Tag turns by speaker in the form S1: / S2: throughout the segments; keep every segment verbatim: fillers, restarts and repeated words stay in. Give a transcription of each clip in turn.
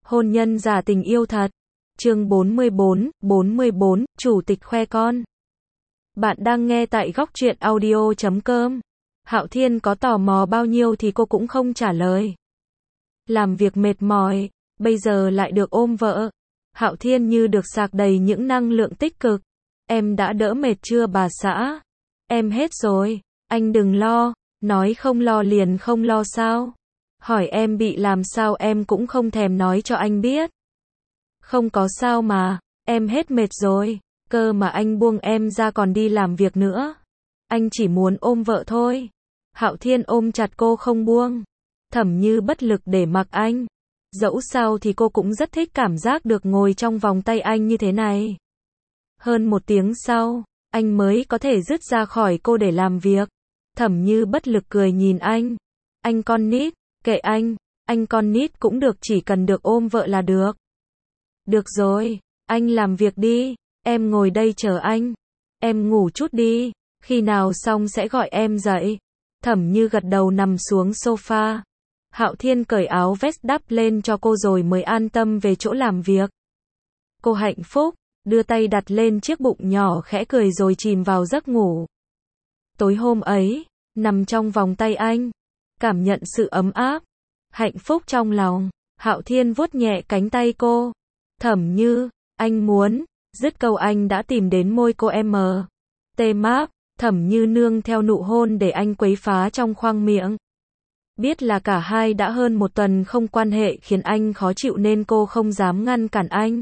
S1: Hôn nhân giả tình yêu thật. Chương bốn mươi bốn, bốn mươi bốn, chủ tịch khoe con. Bạn đang nghe tại góc truyện audio chấm com. Hạo Thiên có tò mò bao nhiêu thì cô cũng không trả lời. Làm việc mệt mỏi, bây giờ lại được ôm vợ. Hạo Thiên như được sạc đầy những năng lượng tích cực. Em đã đỡ mệt chưa bà xã? Em hết rồi, anh đừng lo, nói không lo liền không lo sao? Hỏi em bị làm sao em cũng không thèm nói cho anh biết. Không có sao mà, em hết mệt rồi, cơ mà anh buông em ra còn đi làm việc nữa. Anh chỉ muốn ôm vợ thôi. Hạo Thiên ôm chặt cô không buông. Thẩm Như bất lực để mặc anh. Dẫu sao thì cô cũng rất thích cảm giác được ngồi trong vòng tay anh như thế này. Hơn một tiếng sau, anh mới có thể dứt ra khỏi cô để làm việc. Thẩm Như bất lực cười nhìn anh. Anh con nít, kệ anh, anh con nít cũng được, chỉ cần được ôm vợ là được. Được rồi, anh làm việc đi, em ngồi đây chờ anh. Em ngủ chút đi, khi nào xong sẽ gọi em dậy. Thẩm Như gật đầu nằm xuống sofa. Hạo Thiên cởi áo vest đắp lên cho cô rồi mới an tâm về chỗ làm việc. Cô hạnh phúc, đưa tay đặt lên chiếc bụng nhỏ khẽ cười rồi chìm vào giấc ngủ. Tối hôm ấy, nằm trong vòng tay anh, cảm nhận sự ấm áp, hạnh phúc trong lòng. Hạo Thiên vuốt nhẹ cánh tay cô. Thẩm Như, anh muốn, dứt câu anh đã tìm đến môi cô em. Tê máp, Thẩm Như nương theo nụ hôn để anh quấy phá trong khoang miệng. Biết là cả hai đã hơn một tuần không quan hệ khiến anh khó chịu nên cô không dám ngăn cản anh.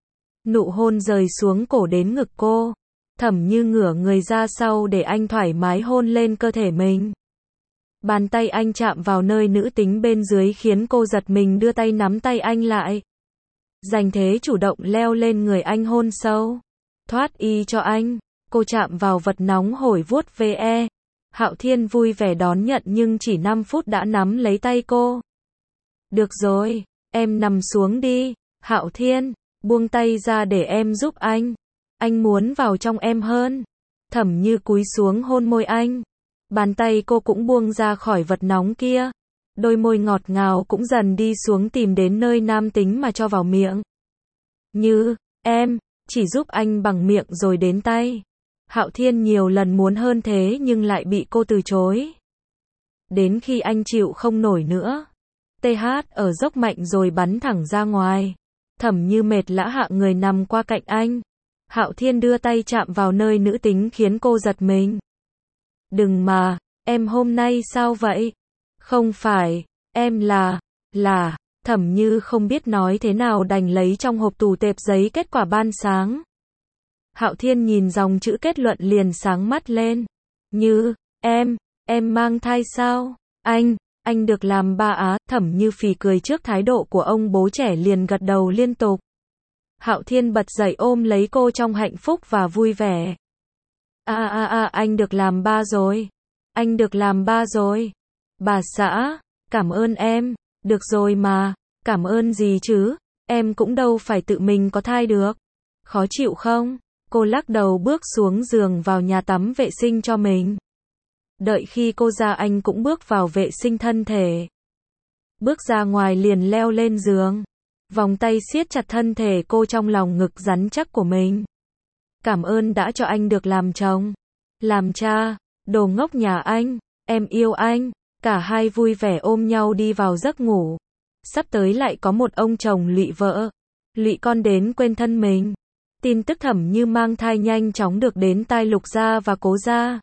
S1: Nụ hôn rời xuống cổ đến ngực cô. Thẩm Như ngửa người ra sau để anh thoải mái hôn lên cơ thể mình. Bàn tay anh chạm vào nơi nữ tính bên dưới khiến cô giật mình đưa tay nắm tay anh lại. Giành thế chủ động leo lên người anh hôn sâu. Thoát y cho anh. Cô chạm vào vật nóng hổi vuốt ve. Hạo Thiên vui vẻ đón nhận nhưng chỉ năm phút đã nắm lấy tay cô. Được rồi, em nằm xuống đi. Hạo Thiên, buông tay ra để em giúp anh. Anh muốn vào trong em hơn. Thẩm Như cúi xuống hôn môi anh. Bàn tay cô cũng buông ra khỏi vật nóng kia. Đôi môi ngọt ngào cũng dần đi xuống tìm đến nơi nam tính mà cho vào miệng. Như, em, chỉ giúp anh bằng miệng rồi đến tay. Hạo Thiên nhiều lần muốn hơn thế nhưng lại bị cô từ chối. Đến khi anh chịu không nổi nữa, tê hát ở dốc mạnh rồi bắn thẳng ra ngoài. Thẩm Như mệt lã hạ người nằm qua cạnh anh. Hạo Thiên đưa tay chạm vào nơi nữ tính khiến cô giật mình. Đừng mà, em hôm nay sao vậy? Không phải, em là, là, Thẩm Như không biết nói thế nào đành lấy trong hộp tủ tệp giấy kết quả ban sáng. Hạo Thiên nhìn dòng chữ kết luận liền sáng mắt lên. Như, em, em mang thai sao? Anh, anh được làm ba á. Thẩm Như phì cười trước thái độ của ông bố trẻ liền gật đầu liên tục. Hạo Thiên bật dậy ôm lấy cô trong hạnh phúc và vui vẻ. A a a anh được làm ba rồi. Anh được làm ba rồi. Bà xã, cảm ơn em. Được rồi mà, cảm ơn gì chứ? Em cũng đâu phải tự mình có thai được. Khó chịu không? Cô lắc đầu bước xuống giường vào nhà tắm vệ sinh cho mình. Đợi khi cô ra anh cũng bước vào vệ sinh thân thể. Bước ra ngoài liền leo lên giường. Vòng tay siết chặt thân thể cô trong lòng ngực rắn chắc của mình. Cảm ơn đã cho anh được làm chồng. Làm cha, đồ ngốc nhà anh, em yêu anh. Cả hai vui vẻ ôm nhau đi vào giấc ngủ. Sắp tới lại có một ông chồng lụy vợ, lụy con đến quên thân mình. Tin tức Thẩm Như mang thai nhanh chóng được đến tai Lục gia và Cố gia.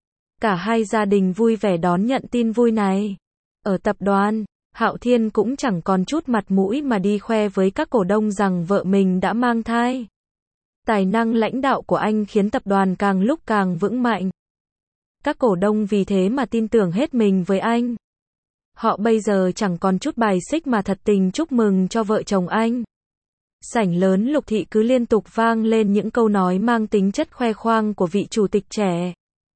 S1: Cả hai gia đình vui vẻ đón nhận tin vui này. Ở tập đoàn, Hạo Thiên cũng chẳng còn chút mặt mũi mà đi khoe với các cổ đông rằng vợ mình đã mang thai. Tài năng lãnh đạo của anh khiến tập đoàn càng lúc càng vững mạnh. Các cổ đông vì thế mà tin tưởng hết mình với anh. Họ bây giờ chẳng còn chút bài xích mà thật tình chúc mừng cho vợ chồng anh. Sảnh lớn Lục thị cứ liên tục vang lên những câu nói mang tính chất khoe khoang của vị chủ tịch trẻ.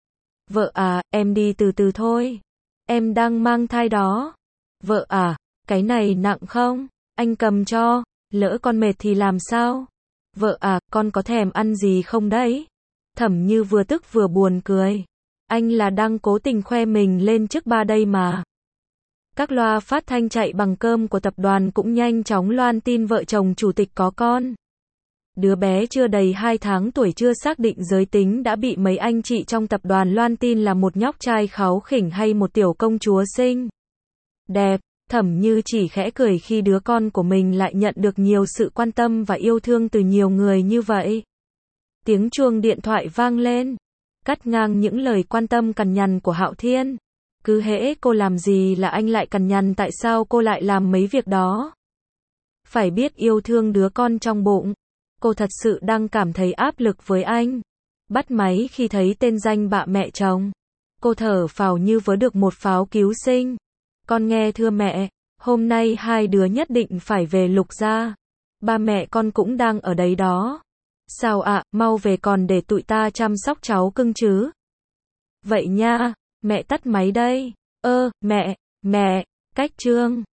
S1: Vợ à, em đi từ từ thôi. Em đang mang thai đó. Vợ à, cái này nặng không? Anh cầm cho, lỡ con mệt thì làm sao? Vợ à, con có thèm ăn gì không đấy? Thẩm Như vừa tức vừa buồn cười. Anh là đang cố tình khoe mình lên trước ba đây mà. Các loa phát thanh chạy bằng cơm của tập đoàn cũng nhanh chóng loan tin vợ chồng chủ tịch có con. Đứa bé chưa đầy hai tháng tuổi chưa xác định giới tính đã bị mấy anh chị trong tập đoàn loan tin là một nhóc trai kháu khỉnh hay một tiểu công chúa xinh đẹp. Thẩm Như chỉ khẽ cười khi đứa con của mình lại nhận được nhiều sự quan tâm và yêu thương từ nhiều người như vậy. Tiếng chuông điện thoại vang lên, cắt ngang những lời quan tâm cằn nhằn của Hạo Thiên. Cứ hễ cô làm gì là anh lại cằn nhằn tại sao cô lại làm mấy việc đó. Phải biết yêu thương đứa con trong bụng. Cô thật sự đang cảm thấy áp lực với anh. Bắt máy khi thấy tên danh bạ mẹ chồng. Cô thở phào như vớ được một pháo cứu sinh. Con nghe thưa mẹ, hôm nay hai đứa nhất định phải về Lục gia. Ba mẹ con cũng đang ở đấy đó. Sao ạ, à, mau về còn để tụi ta chăm sóc cháu cưng chứ. Vậy nha, mẹ tắt máy đây. Ơ, mẹ, mẹ, cách trương.